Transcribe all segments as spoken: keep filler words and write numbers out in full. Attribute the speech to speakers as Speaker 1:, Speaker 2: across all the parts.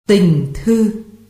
Speaker 1: Tình thư.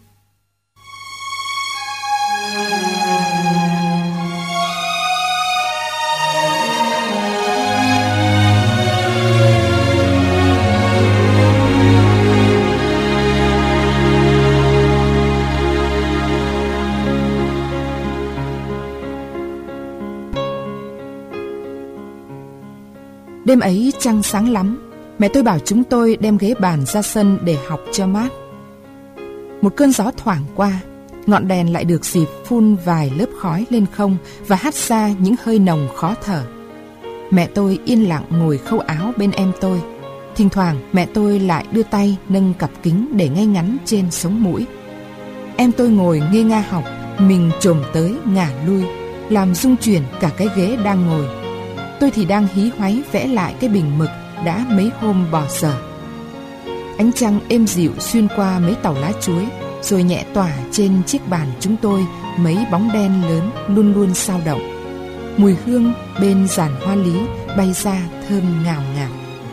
Speaker 1: Đêm ấy trăng sáng lắm, mẹ tôi bảo chúng tôi đem ghế bàn ra sân để học cho mát. Một cơn gió thoảng qua, ngọn đèn lại được dịp phun vài lớp khói lên không và hắt ra những hơi nồng khó thở. Mẹ tôi yên lặng ngồi khâu áo bên em tôi. Thỉnh thoảng mẹ tôi lại đưa tay nâng cặp kính để ngay ngắn trên sống mũi. Em tôi ngồi ngê nga học, mình chồm tới ngả lui, làm rung chuyển cả cái ghế đang ngồi. Tôi thì đang hí hoáy vẽ lại cái bình mực đã mấy hôm bỏ dở. Ánh trăng êm dịu xuyên qua mấy tàu lá chuối, rồi nhẹ tỏa trên chiếc bàn chúng tôi mấy bóng đen lớn luôn luôn sao động. Mùi hương bên giàn hoa lý bay ra thơm ngào ngạt.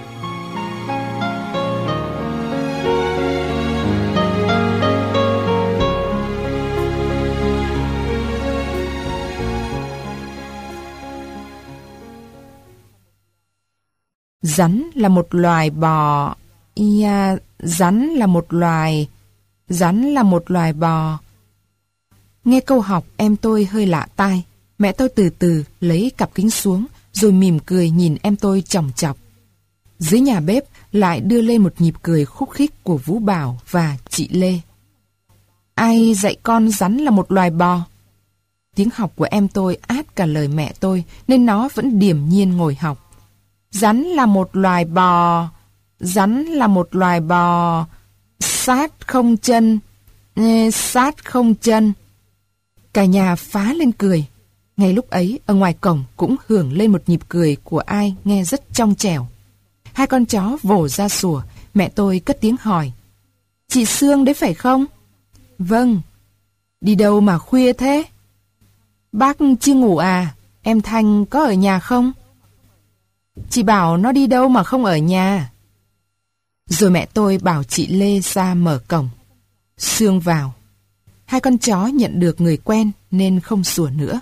Speaker 1: Rắn là một loài bò. Ia, rắn là một loài. Rắn là một loài bò. Nghe câu học em tôi hơi lạ tai. Mẹ tôi từ từ lấy cặp kính xuống, rồi mỉm cười nhìn em tôi chòng chọc. Dưới nhà bếp lại đưa lên một nhịp cười khúc khích của Vũ Bảo và chị Lê. Ai dạy con rắn là một loài bò? Tiếng học của em tôi át cả lời mẹ tôi, nên nó vẫn điềm nhiên ngồi học. Rắn là một loài bò. Rắn là một loài bò. Sát không chân. Sát không chân. Cả nhà phá lên cười. Ngay lúc ấy, ở ngoài cổng cũng hưởng lên một nhịp cười của ai nghe rất trong trẻo. Hai con chó vồ ra sủa. Mẹ tôi cất tiếng hỏi. Chị Sương đấy phải không? Vâng. Đi đâu mà khuya thế? Bác chưa ngủ à? Em Thanh có ở nhà không? Chị bảo nó đi đâu mà không ở nhà. Rồi mẹ tôi bảo chị Lê ra mở cổng. Sương vào. Hai con chó nhận được người quen nên không sủa nữa.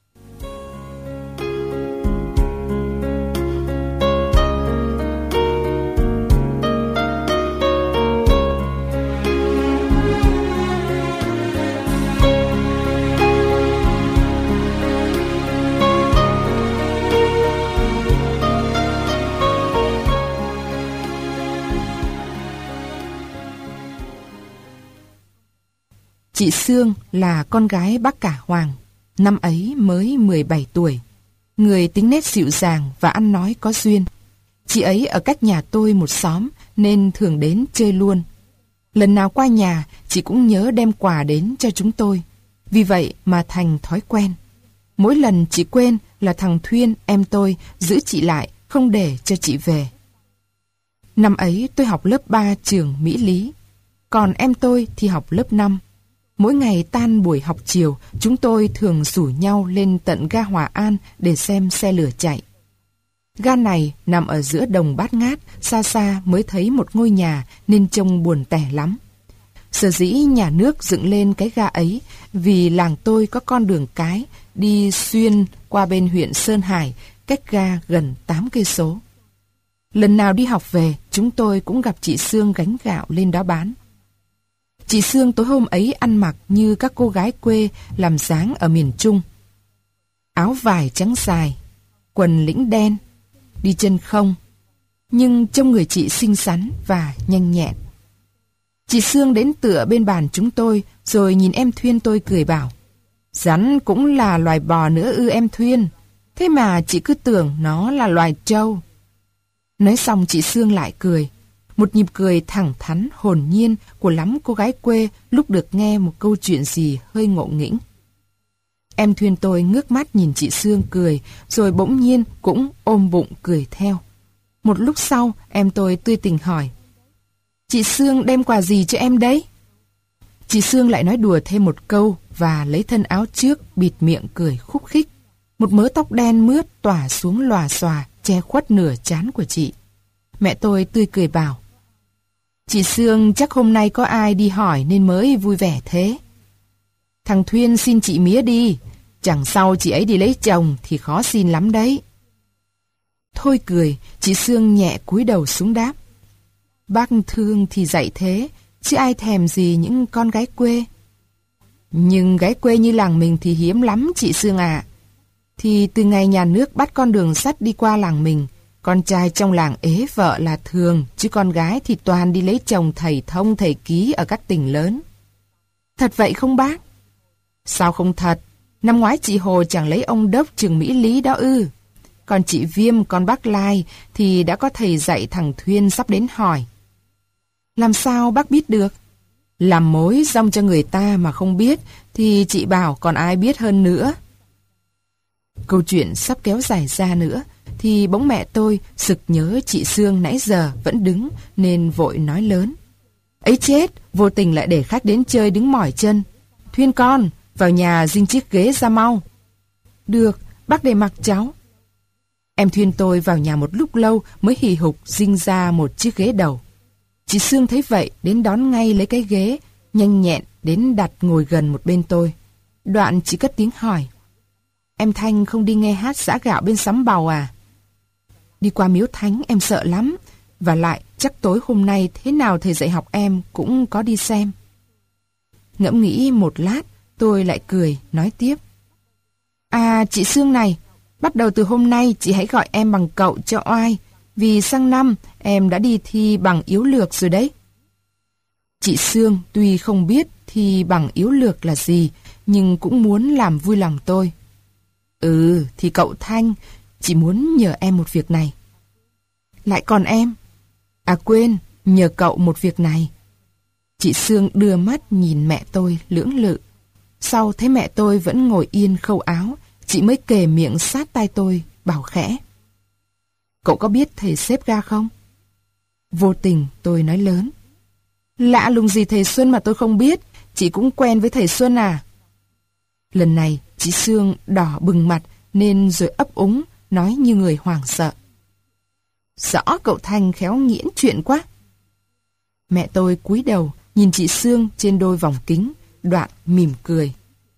Speaker 1: Chị Sương là con gái bác cả Hoàng, năm ấy mới mười bảy tuổi. Người tính nét dịu dàng và ăn nói có duyên. Chị ấy ở cách nhà tôi một xóm nên thường đến chơi luôn. Lần nào qua nhà, chị cũng nhớ đem quà đến cho chúng tôi. Vì vậy mà thành thói quen. Mỗi lần chị quên là thằng Thuyên, em tôi, giữ chị lại, không để cho chị về. Năm ấy tôi học lớp ba trường Mỹ Lý, còn em tôi thì học lớp năm. Mỗi ngày tan buổi học chiều, chúng tôi thường rủ nhau lên tận ga Hòa An để xem xe lửa chạy. Ga này nằm ở giữa đồng bát ngát, xa xa mới thấy một ngôi nhà nên trông buồn tẻ lắm. Sở dĩ nhà nước dựng lên cái ga ấy vì làng tôi có con đường cái đi xuyên qua bên huyện Sơn Hải, cách ga gần tám cây số. Lần nào đi học về, chúng tôi cũng gặp chị Sương gánh gạo lên đó bán. Chị Sương tối hôm ấy ăn mặc như các cô gái quê làm dáng ở miền Trung. Áo vải trắng dài, quần lĩnh đen, đi chân không, nhưng trông người chị xinh xắn và nhanh nhẹn. Chị Sương đến tựa bên bàn chúng tôi, rồi nhìn em Thuyên tôi cười bảo, rắn cũng là loài bò nữa ư em Thuyên, thế mà chị cứ tưởng nó là loài trâu. Nói xong chị Sương lại cười. Một nhịp cười thẳng thắn, hồn nhiên của lắm cô gái quê lúc được nghe một câu chuyện gì hơi ngộ nghĩnh. Em Thuyên tôi ngước mắt nhìn chị Sương cười, rồi bỗng nhiên cũng ôm bụng cười theo. Một lúc sau, em tôi tươi tỉnh hỏi, chị Sương đem quà gì cho em đấy? Chị Sương lại nói đùa thêm một câu và lấy thân áo trước bịt miệng cười khúc khích. Một mớ tóc đen mướt tỏa xuống lòa xòa che khuất nửa trán của chị. Mẹ tôi tươi cười bảo, Chị Sương chắc hôm nay có ai đi hỏi nên mới vui vẻ thế. Thằng Thuyên xin chị Mía đi, chẳng sau chị ấy đi lấy chồng thì khó xin lắm đấy. Thôi cười, chị Sương nhẹ cúi đầu xuống đáp. Bác thương thì dạy thế, chứ ai thèm gì những con gái quê. Nhưng gái quê như làng mình thì hiếm lắm chị Sương ạ. Thì từ ngày nhà nước bắt con đường sắt đi qua làng mình, con trai trong làng ế vợ là thường, chứ con gái thì toàn đi lấy chồng thầy thông thầy ký ở các tỉnh lớn. Thật vậy không bác? Sao không thật? Năm ngoái chị Hồ chẳng lấy ông đốc trường Mỹ Lý đó ư? Còn chị Viêm, con bác Lai thì đã có thầy dạy thằng Thuyên sắp đến hỏi. Làm sao bác biết được? Làm mối dong cho người ta mà không biết thì chị bảo còn ai biết hơn nữa. Câu chuyện sắp kéo dài ra nữa thì bỗng mẹ tôi sực nhớ chị Sương nãy giờ vẫn đứng nên vội nói lớn. Ấy chết, vô tình lại để khách đến chơi đứng mỏi chân. Thuyên con, vào nhà dinh chiếc ghế ra mau. Được, bác để mặc cháu. Em Thuyên tôi vào nhà một lúc lâu mới hì hục dinh ra một chiếc ghế đầu. Chị Sương thấy vậy đến đón ngay lấy cái ghế, nhanh nhẹn đến đặt ngồi gần một bên tôi. Đoạn chị cất tiếng hỏi. Em Thanh không đi nghe hát giã gạo bên Sắm Bầu à? Đi qua miếu thánh em sợ lắm. Và lại chắc tối hôm nay thế nào thầy dạy học em cũng có đi xem. Ngẫm nghĩ một lát, tôi lại cười, nói tiếp. À chị Sương này, bắt đầu từ hôm nay chị hãy gọi em bằng cậu cho oai. Vì sang năm em đã đi thi bằng yếu lược rồi đấy. Chị Sương tuy không biết thi bằng yếu lược là gì, nhưng cũng muốn làm vui lòng tôi. Ừ, thì cậu Thanh, chị muốn nhờ em một việc này. Lại còn em? À quên, nhờ cậu một việc này. Chị Sương đưa mắt nhìn mẹ tôi lưỡng lự. Sau thấy mẹ tôi vẫn ngồi yên khâu áo, chị mới kề miệng sát tai tôi, bảo khẽ. Cậu có biết thầy xếp ga không? Vô tình tôi nói lớn. Lạ lùng gì thầy Xuân mà tôi không biết, chị cũng quen với thầy Xuân à? Lần này chị Sương đỏ bừng mặt nên rồi ấp úng, nói như người hoảng sợ. Rõ cậu Thanh khéo nghiễn chuyện quá. Mẹ tôi cúi đầu nhìn chị Sương trên đôi vòng kính, đoạn mỉm cười.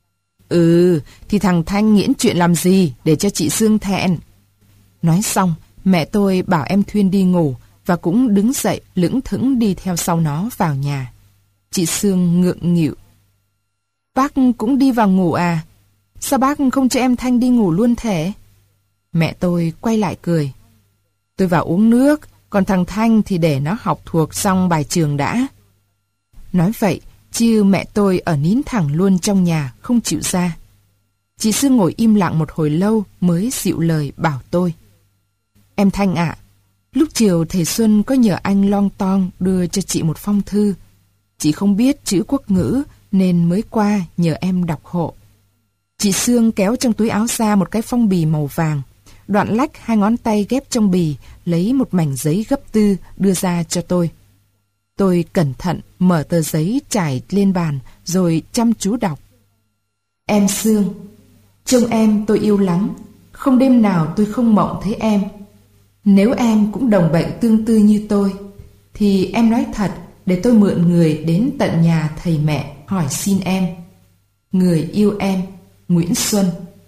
Speaker 1: Ừ, thì thằng Thanh nghiễn chuyện làm gì để cho chị Sương thẹn. Nói xong, mẹ tôi bảo em Thuyên đi ngủ và cũng đứng dậy lững thững đi theo sau nó vào nhà. Chị Sương ngượng nghịu. Bác cũng đi vào ngủ à? Sao bác không cho em Thanh đi ngủ luôn thế? Mẹ tôi quay lại cười. Tôi vào uống nước, còn thằng Thanh thì để nó học thuộc xong bài trường đã. Nói vậy, chứ mẹ tôi ở nín thẳng luôn trong nhà, không chịu ra. Chị Sương ngồi im lặng một hồi lâu mới dịu lời bảo tôi. Em Thanh ạ, lúc chiều thầy Xuân có nhờ anh Long Tong đưa cho chị một phong thư. Chị không biết chữ quốc ngữ nên mới qua nhờ em đọc hộ. Chị Sương kéo trong túi áo ra một cái phong bì màu vàng. Đoạn lách hai ngón tay ghép trong bì, lấy một mảnh giấy gấp tư đưa ra cho tôi. Tôi cẩn thận mở tờ giấy trải lên bàn rồi chăm chú đọc. Em Sương, trông em tôi yêu lắm, không đêm nào tôi không mộng thấy em. Nếu em cũng đồng bệnh tương tư như tôi, thì em nói thật để tôi mượn người đến tận nhà thầy mẹ hỏi xin em. Người yêu em, Nguyễn Xuân.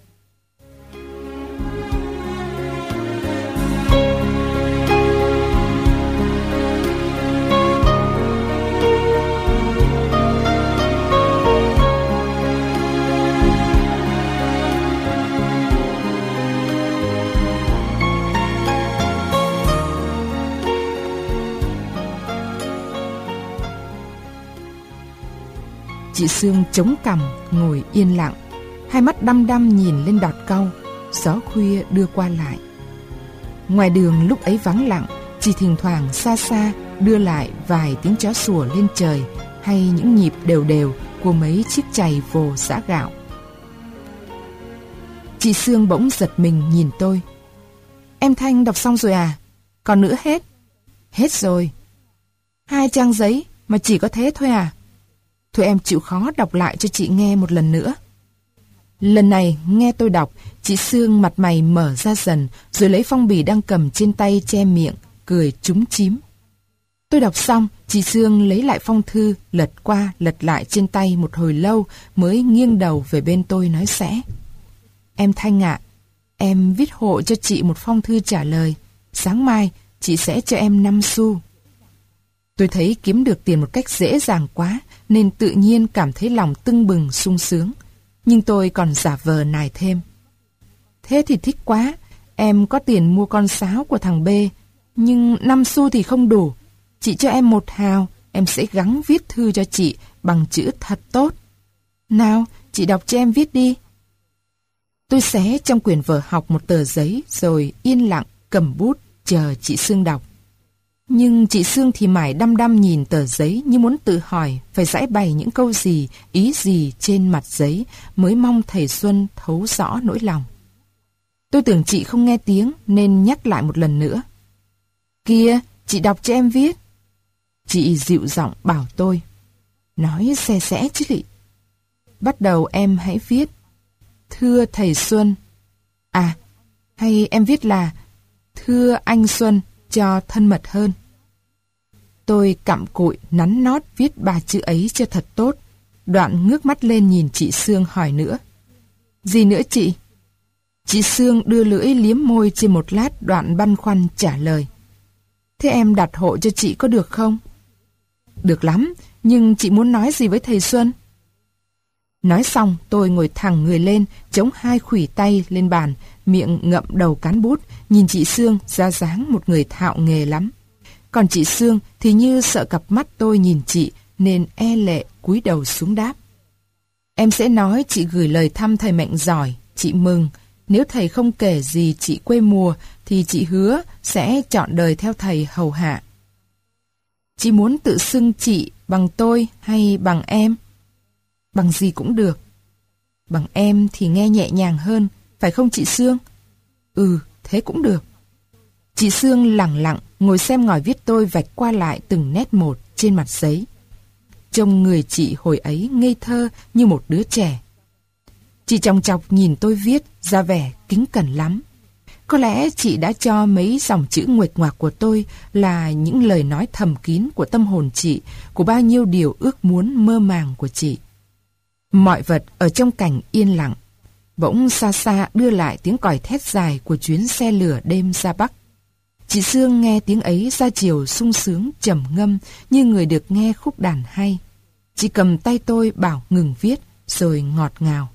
Speaker 1: Chị Sương chống cằm ngồi yên lặng, hai mắt đăm đăm nhìn lên đọt cau, gió khuya đưa qua lại. Ngoài đường lúc ấy vắng lặng, chỉ thỉnh thoảng xa xa đưa lại vài tiếng chó sủa lên trời hay những nhịp đều đều của mấy chiếc chày vồ giã gạo. Chị Sương bỗng giật mình nhìn tôi. Em Thanh đọc xong rồi à? Còn nữa hết? Hết rồi. Hai trang giấy mà chỉ có thế thôi à? Thôi em chịu khó đọc lại cho chị nghe một lần nữa. Lần này nghe tôi đọc, chị Sương mặt mày mở ra dần, rồi lấy phong bì đang cầm trên tay che miệng, cười chúm chím. Tôi đọc xong, chị Sương lấy lại phong thư, lật qua, lật lại trên tay một hồi lâu mới nghiêng đầu về bên tôi nói khẽ. Em Thanh ạ, em viết hộ cho chị một phong thư trả lời. Sáng mai, chị sẽ cho em năm xu. Tôi thấy kiếm được tiền một cách dễ dàng quá, nên tự nhiên cảm thấy lòng tưng bừng sung sướng. Nhưng tôi còn giả vờ nài thêm. Thế thì thích quá, em có tiền mua con sáo của thằng B, nhưng năm xu thì không đủ. Chị cho em một hào, em sẽ gắng viết thư cho chị bằng chữ thật tốt. Nào, chị đọc cho em viết đi. Tôi xé trong quyển vở học một tờ giấy rồi yên lặng cầm bút chờ chị Sương đọc. Nhưng chị Sương thì mải đăm đăm nhìn tờ giấy như muốn tự hỏi phải giải bày những câu gì, ý gì trên mặt giấy mới mong thầy Xuân thấu rõ nỗi lòng. Tôi tưởng chị không nghe tiếng nên nhắc lại một lần nữa. Kìa, chị đọc cho em viết. Chị dịu giọng bảo tôi. Nói xe xẽ chứ lị. Bắt đầu em hãy viết. Thưa thầy Xuân. À, hay em viết là thưa anh Xuân cho thân mật hơn. Tôi cặm cụi nắn nót viết ba chữ ấy cho thật tốt. Đoạn ngước mắt lên nhìn chị Sương hỏi nữa. Gì nữa chị? Chị Sương đưa lưỡi liếm môi trên một lát, đoạn băn khoăn trả lời. Thế em đặt hộ cho chị có được không? Được lắm, nhưng chị muốn nói gì với thầy Xuân? Nói xong tôi ngồi thẳng người lên, chống hai khuỷu tay lên bàn, miệng ngậm đầu cán bút, nhìn chị Sương ra dáng một người thạo nghề lắm. Còn chị Sương thì như sợ cặp mắt tôi nhìn chị nên e lệ cúi đầu xuống đáp. Em sẽ nói chị gửi lời thăm thầy Mạnh giỏi, chị mừng. Nếu thầy không kể gì chị quê mùa thì chị hứa sẽ trọn đời theo thầy hầu hạ. Chị muốn tự xưng chị bằng tôi hay bằng em? Bằng gì cũng được. Bằng em thì nghe nhẹ nhàng hơn, phải không chị Sương? Ừ, thế cũng được. Chị Sương lẳng lặng ngồi xem ngòi viết tôi vạch qua lại từng nét một trên mặt giấy. Trông người chị hồi ấy ngây thơ như một đứa trẻ. Chị chòng chọc nhìn tôi viết ra vẻ kính cẩn lắm. Có lẽ chị đã cho mấy dòng chữ nguệch ngoạc của tôi là những lời nói thầm kín của tâm hồn chị, của bao nhiêu điều ước muốn mơ màng của chị. Mọi vật ở trong cảnh yên lặng. Bỗng xa xa đưa lại tiếng còi thét dài của chuyến xe lửa đêm ra Bắc. Chị Sương nghe tiếng ấy ra chiều sung sướng trầm ngâm như người được nghe khúc đàn hay. Chị cầm tay tôi bảo ngừng viết rồi ngọt ngào.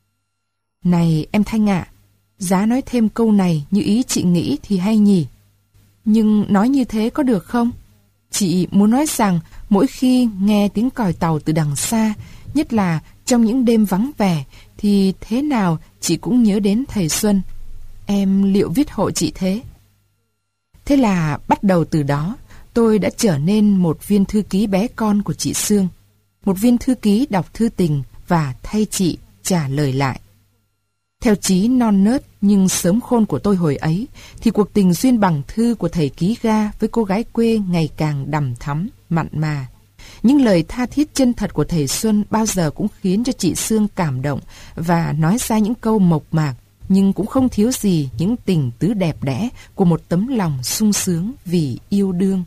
Speaker 1: Này em Thanh ạ, giá nói thêm câu này như ý chị nghĩ thì hay nhỉ. Nhưng nói như thế có được không? Chị muốn nói rằng mỗi khi nghe tiếng còi tàu từ đằng xa, nhất là trong những đêm vắng vẻ, thì thế nào chị cũng nhớ đến thầy Xuân. Em liệu viết hộ chị thế? Thế là bắt đầu từ đó, tôi đã trở nên một viên thư ký bé con của chị Sương. Một viên thư ký đọc thư tình và thay chị trả lời lại. Theo chí non nớt nhưng sớm khôn của tôi hồi ấy, thì cuộc tình duyên bằng thư của thầy ký ga với cô gái quê ngày càng đằm thắm, mặn mà. Những lời tha thiết chân thật của thầy Xuân bao giờ cũng khiến cho chị Sương cảm động và nói ra những câu mộc mạc, nhưng cũng không thiếu gì những tình tứ đẹp đẽ của một tấm lòng sung sướng vì yêu đương.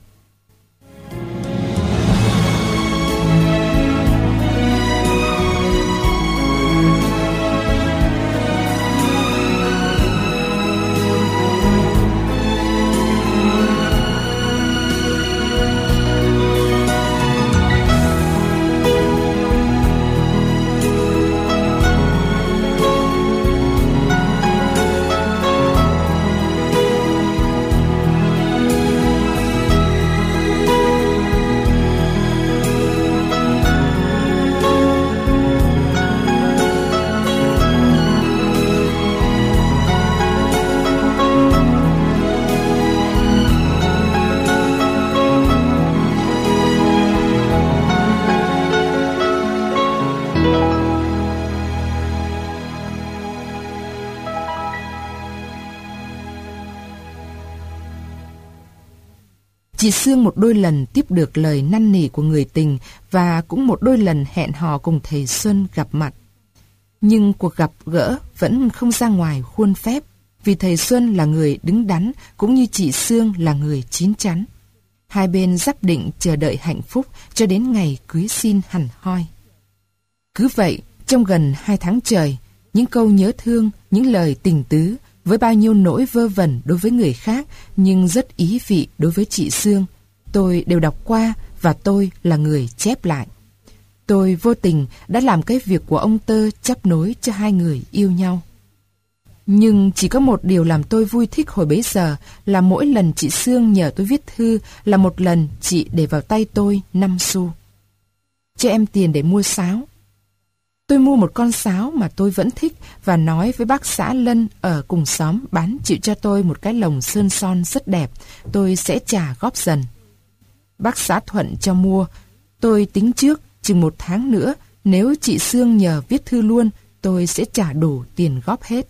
Speaker 1: Chị Sương một đôi lần tiếp được lời năn nỉ của người tình và cũng một đôi lần hẹn hò cùng thầy Xuân gặp mặt. Nhưng cuộc gặp gỡ vẫn không ra ngoài khuôn phép, vì thầy Xuân là người đứng đắn cũng như chị Sương là người chín chắn. Hai bên dắp định chờ đợi hạnh phúc cho đến ngày cưới xin hẳn hoi. Cứ vậy, trong gần hai tháng trời, những câu nhớ thương, những lời tình tứ, với bao nhiêu nỗi vơ vẩn đối với người khác nhưng rất ý vị đối với chị Sương, tôi đều đọc qua và tôi là người chép lại. Tôi vô tình đã làm cái việc của ông Tơ chấp nối cho hai người yêu nhau. Nhưng chỉ có một điều làm tôi vui thích hồi bấy giờ là mỗi lần chị Sương nhờ tôi viết thư là một lần chị để vào tay tôi năm xu. Cho em tiền để mua sáo. Tôi mua một con sáo mà tôi vẫn thích và nói với bác xã Lân ở cùng xóm bán chịu cho tôi một cái lồng sơn son rất đẹp, tôi sẽ trả góp dần. Bác xã thuận cho mua, tôi tính trước chừng một tháng nữa, nếu chị Sương nhờ viết thư luôn, tôi sẽ trả đủ tiền góp hết.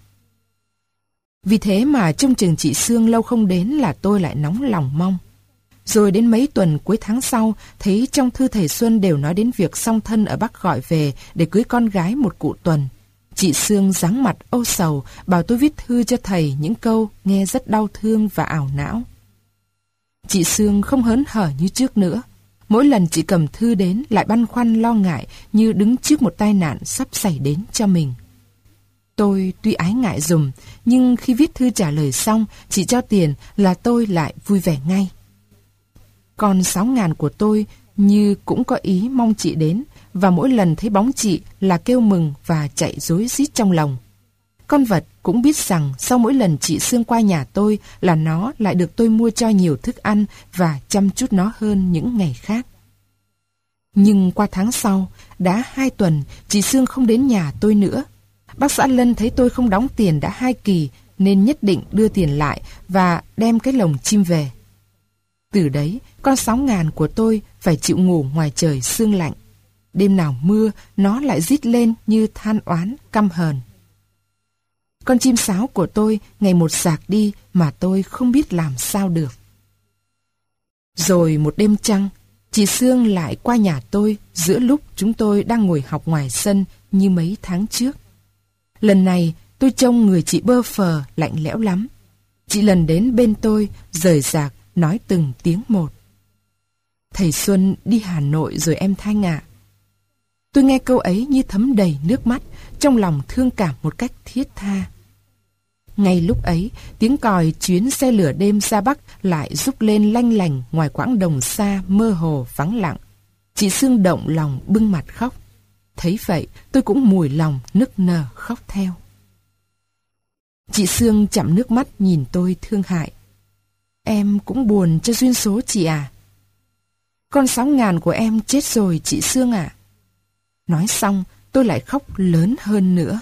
Speaker 1: Vì thế mà trông chừng chị Sương lâu không đến là tôi lại nóng lòng mong. Rồi đến mấy tuần cuối tháng sau, thấy trong thư thầy Xuân đều nói đến việc song thân ở Bắc gọi về để cưới con gái một cụ Tuần. Chị Sương giáng mặt âu sầu, bảo tôi viết thư cho thầy những câu nghe rất đau thương và ảo não. Chị Sương không hớn hở như trước nữa. Mỗi lần chị cầm thư đến lại băn khoăn lo ngại như đứng trước một tai nạn sắp xảy đến cho mình. Tôi tuy ái ngại dùm, nhưng khi viết thư trả lời xong, chị cho tiền là tôi lại vui vẻ ngay. Con sáu ngàn của tôi như cũng có ý mong chị đến, và mỗi lần thấy bóng chị là kêu mừng và chạy rối rít trong lòng. Con vật cũng biết rằng sau mỗi lần chị Sương qua nhà tôi là nó lại được tôi mua cho nhiều thức ăn và chăm chút nó hơn những ngày khác. Nhưng qua tháng sau, đã hai tuần chị Sương không đến nhà tôi nữa. Bác xã Lân thấy tôi không đóng tiền đã hai kỳ nên nhất định đưa tiền lại và đem cái lồng chim về. Từ đấy, con sáu ngàn của tôi phải chịu ngủ ngoài trời sương lạnh. Đêm nào mưa, nó lại rít lên như than oán, căm hờn. Con chim sáo của tôi ngày một rạc đi mà tôi không biết làm sao được. Rồi một đêm trăng, chị Sương lại qua nhà tôi giữa lúc chúng tôi đang ngồi học ngoài sân như mấy tháng trước. Lần này tôi trông người chị bơ phờ lạnh lẽo lắm. Chị lần đến bên tôi, rời rạc, nói từng tiếng một. Thầy Xuân đi Hà Nội rồi em Thanh ạ. Tôi nghe câu ấy như thấm đầy nước mắt, trong lòng thương cảm một cách thiết tha. Ngay lúc ấy, tiếng còi chuyến xe lửa đêm ra Bắc lại rúc lên lanh lành ngoài quãng đồng xa mơ hồ vắng lặng. Chị Sương động lòng bưng mặt khóc. Thấy vậy, tôi cũng mùi lòng nức nở khóc theo. Chị Sương chặm nước mắt nhìn tôi thương hại. Em cũng buồn cho duyên số chị à? Con sáu ngàn của em chết rồi chị Sương à? Nói xong, tôi lại khóc lớn hơn nữa.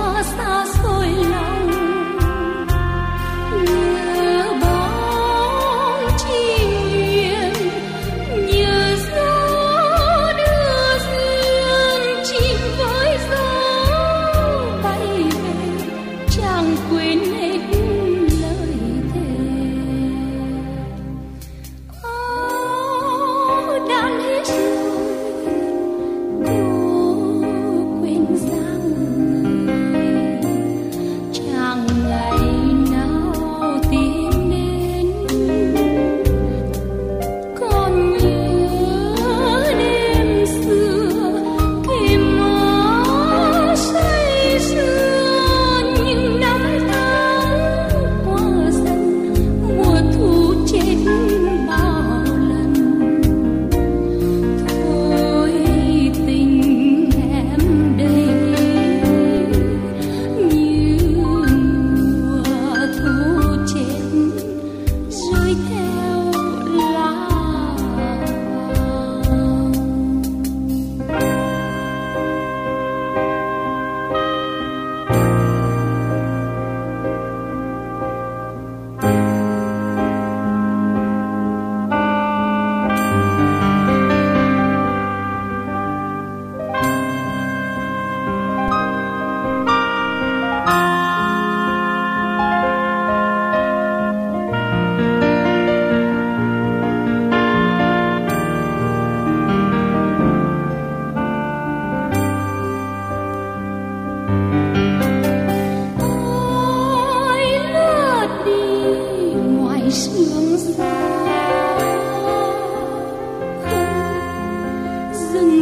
Speaker 2: Hãy subscribe cho kênh Ghiền Mì Gõ để không bỏ lỡ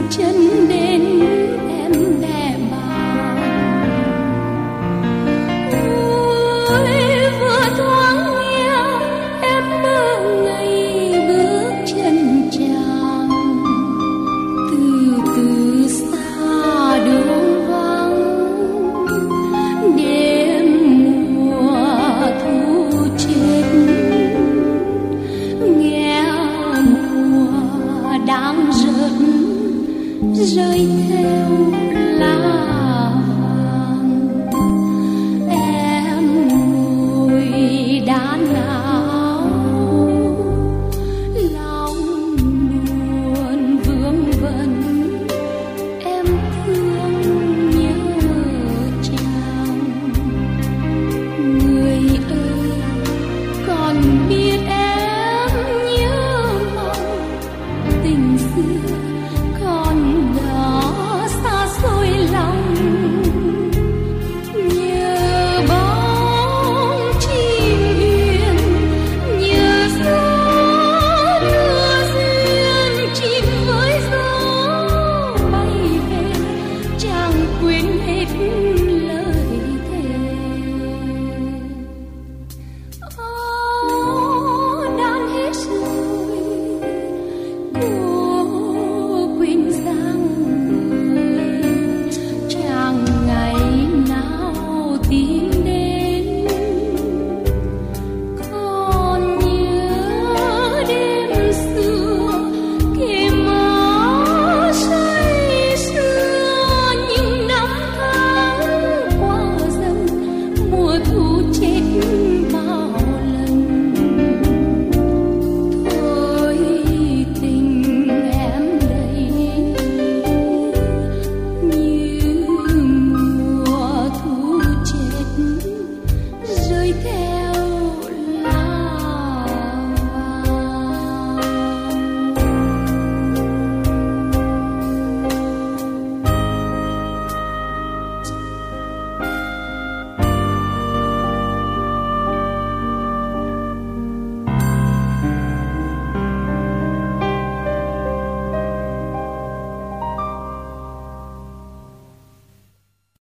Speaker 2: chân đến em đẻ bàn. Ôi vừa thoáng nghe em mơ ngày bước chân chàng, từ từ xa đường vắng đêm mùa thu chết, nghe mùa đang rớt rơi theo lá vàng. Em ngồi đan áo lòng buồn vương vấn, em thương nhớ chàng. Người ơi còn biết em nhớ mong tình xưa